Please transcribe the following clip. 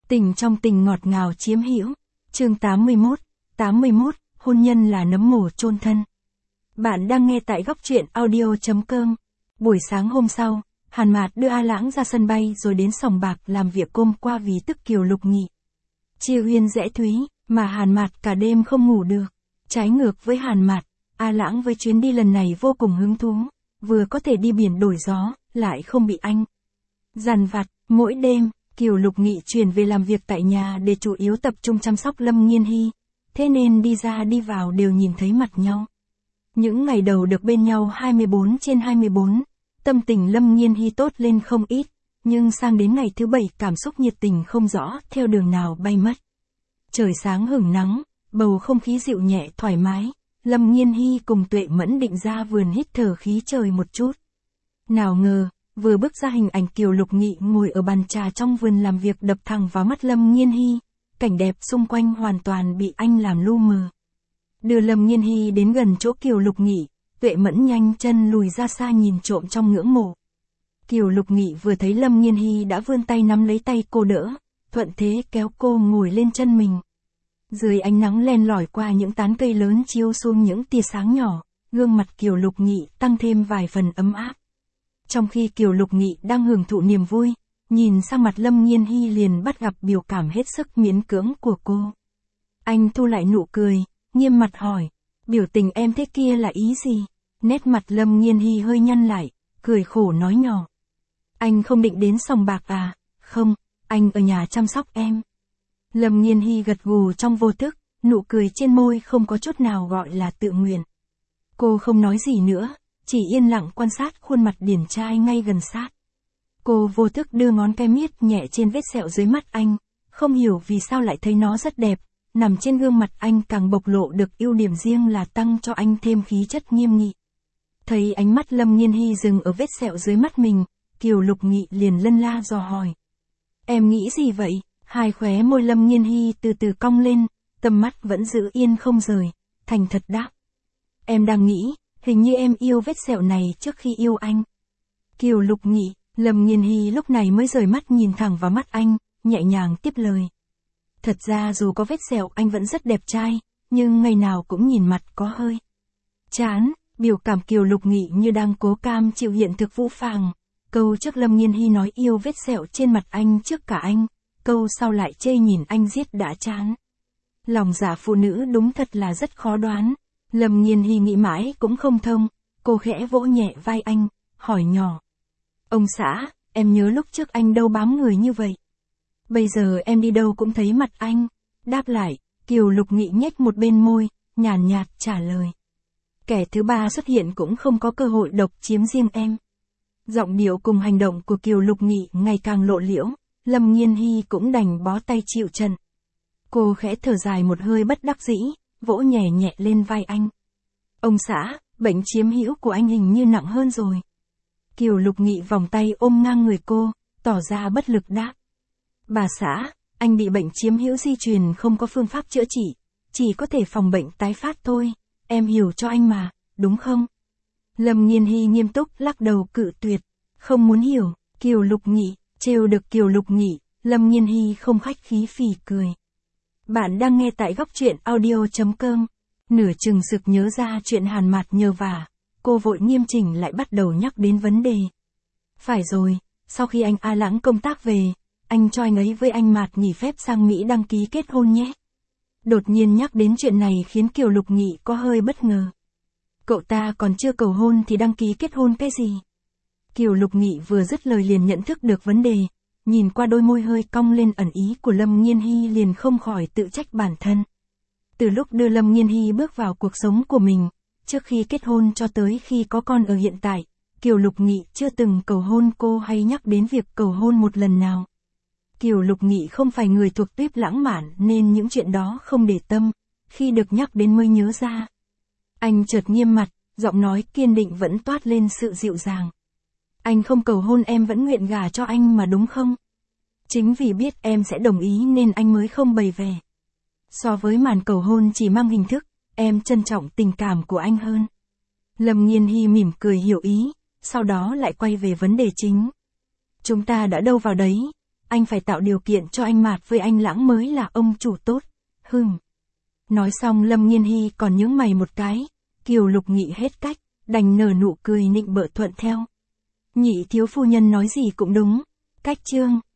Tình trong tình ngọt ngào chiếm hữu. Chương 81, hôn nhân là nấm mồ chôn thân. Bạn đang nghe tại góc truyện audio.com. Buổi sáng hôm sau, Hàn Mạt đưa A Lãng ra sân bay rồi đến sòng bạc làm việc hôm qua vì tức Kiều Lục Nghị. Chia Huyên rẽ Thúy, mà Hàn Mạt cả đêm không ngủ được. Trái ngược với Hàn Mạt, A Lãng với chuyến đi lần này vô cùng hứng thú, vừa có thể đi biển đổi gió, lại không bị anh dằn vặt. Mỗi đêm, Kiều Lục Nghị chuyển về làm việc tại nhà để chủ yếu tập trung chăm sóc Lâm Nghiên Hy, thế nên đi ra đi vào đều nhìn thấy mặt nhau. Những ngày đầu được bên nhau 24/24, tâm tình Lâm Nghiên Hy tốt lên không ít, nhưng sang đến ngày thứ 7 cảm xúc nhiệt tình không rõ theo đường nào bay mất. Trời sáng hửng nắng, bầu không khí dịu nhẹ thoải mái, Lâm Nghiên Hy cùng Tuệ Mẫn định ra vườn hít thở khí trời một chút. Nào ngờ, vừa bước ra hình ảnh Kiều Lục Nghị ngồi ở bàn trà trong vườn làm việc đập thẳng vào mắt Lâm Nghiên Hy, cảnh đẹp xung quanh hoàn toàn bị anh làm lu mờ. Đưa Lâm Nghiên Hy đến gần chỗ Kiều Lục Nghị, Tuệ Mẫn nhanh chân lùi ra xa nhìn trộm trong ngưỡng mộ. Kiều Lục Nghị vừa thấy Lâm Nghiên Hy đã vươn tay nắm lấy tay cô đỡ, thuận thế kéo cô ngồi lên chân mình. Dưới ánh nắng len lỏi qua những tán cây lớn chiếu xuống những tia sáng nhỏ, gương mặt Kiều Lục Nghị tăng thêm vài phần ấm áp. Trong khi Kiều Lục Nghị đang hưởng thụ niềm vui, nhìn sang mặt Lâm Nghiên Hy liền bắt gặp biểu cảm hết sức miễn cưỡng của cô. Anh thu lại nụ cười, nghiêm mặt hỏi, biểu tình em thế kia là ý gì? Nét mặt Lâm Nghiên Hy hơi nhăn lại, cười khổ nói nhỏ. Anh không định đến sòng bạc à? Không, anh ở nhà chăm sóc em. Lâm Nghiên Hy gật gù trong vô thức, nụ cười trên môi không có chút nào gọi là tự nguyện. Cô không nói gì nữa, chỉ yên lặng quan sát khuôn mặt điển trai ngay gần sát. Cô vô thức đưa ngón cái miết nhẹ trên vết sẹo dưới mắt anh, không hiểu vì sao lại thấy nó rất đẹp, nằm trên gương mặt anh càng bộc lộ được ưu điểm riêng là tăng cho anh thêm khí chất nghiêm nghị. Thấy ánh mắt Lâm Nghiên Hy dừng ở vết sẹo dưới mắt mình, Kiều Lục Nghị liền lân la dò hỏi. Em nghĩ gì vậy? Hai khóe môi Lâm Nghiên Hy từ từ cong lên, tầm mắt vẫn giữ yên không rời, thành thật đáp. Em đang nghĩ, hình như em yêu vết sẹo này trước khi yêu anh. Kiều Lục Nghị, Lâm Nghiên Hy lúc này mới rời mắt nhìn thẳng vào mắt anh, nhẹ nhàng tiếp lời. Thật ra dù có vết sẹo anh vẫn rất đẹp trai, nhưng ngày nào cũng nhìn mặt có hơi chán, biểu cảm Kiều Lục Nghị như đang cố cam chịu hiện thực phũ phàng. Câu trước Lâm Nghiên Hy nói yêu vết sẹo trên mặt anh trước cả anh, câu sau lại chê nhìn anh giết đã chán. Lòng dạ phụ nữ đúng thật là rất khó đoán. Lâm Nghiên Hy nghĩ mãi cũng không thông, cô khẽ vỗ nhẹ vai anh, hỏi nhỏ. Ông xã, em nhớ lúc trước anh đâu bám người như vậy. Bây giờ em đi đâu cũng thấy mặt anh. Đáp lại, Kiều Lục Nghị nhếch một bên môi, nhàn nhạt trả lời. Kẻ thứ ba xuất hiện cũng không có cơ hội độc chiếm riêng em. Giọng điệu cùng hành động của Kiều Lục Nghị ngày càng lộ liễu, Lâm Nghiên Hy cũng đành bó tay chịu trận. Cô khẽ thở dài một hơi bất đắc dĩ, vỗ nhẹ nhẹ lên vai anh. Ông xã, bệnh chiếm hữu của anh hình như nặng hơn rồi. Kiều Lục Nghị vòng tay ôm ngang người cô, tỏ ra bất lực đáp. Bà xã, anh bị bệnh chiếm hữu di truyền không có phương pháp chữa trị, chỉ có thể phòng bệnh tái phát thôi, em hiểu cho anh mà, đúng không? Lâm Nghiên Hy nghiêm túc lắc đầu cự tuyệt, không muốn hiểu. Kiều Lục Nghị, trêu được Kiều Lục Nghị, Lâm Nghiên Hy không khách khí phì cười. Bạn đang nghe tại góc truyện audio.com. Nửa chừng sực nhớ ra chuyện Hàn Mạt nhờ vả, cô vội nghiêm chỉnh lại bắt đầu nhắc đến vấn đề. Phải rồi, sau khi anh A Lãng công tác về, anh cho anh ấy với anh Mạt nghỉ phép sang Mỹ đăng ký kết hôn nhé. Đột nhiên nhắc đến chuyện này khiến Kiều Lục Nghị có hơi bất ngờ. Cậu ta còn chưa cầu hôn thì đăng ký kết hôn cái gì? Kiều Lục Nghị vừa dứt lời liền nhận thức được vấn đề, nhìn qua đôi môi hơi cong lên ẩn ý của Lâm Nghiên Hy liền không khỏi tự trách bản thân. Từ lúc đưa Lâm Nghiên Hy bước vào cuộc sống của mình, trước khi kết hôn cho tới khi có con ở hiện tại, Kiều Lục Nghị chưa từng cầu hôn cô hay nhắc đến việc cầu hôn một lần nào. Kiều Lục Nghị không phải người thuộc tuýp lãng mạn nên những chuyện đó không để tâm, khi được nhắc đến mới nhớ ra. Anh chợt nghiêm mặt, giọng nói kiên định vẫn toát lên sự dịu dàng. Anh không cầu hôn em vẫn nguyện gả cho anh mà đúng không? Chính vì biết em sẽ đồng ý nên anh mới không bày vẽ. So với màn cầu hôn chỉ mang hình thức, em trân trọng tình cảm của anh hơn. Lâm Nghiên Hy mỉm cười hiểu ý, sau đó lại quay về vấn đề chính. Chúng ta đã đâu vào đấy, anh phải tạo điều kiện cho anh Mạt với anh Lãng mới là ông chủ tốt. Nói xong Lâm Nghiên Hy còn nhướng mày một cái, Kiều Lục Nghị hết cách, đành nở nụ cười nịnh bợ thuận theo. Nhị thiếu phu nhân nói gì cũng đúng, cách chương.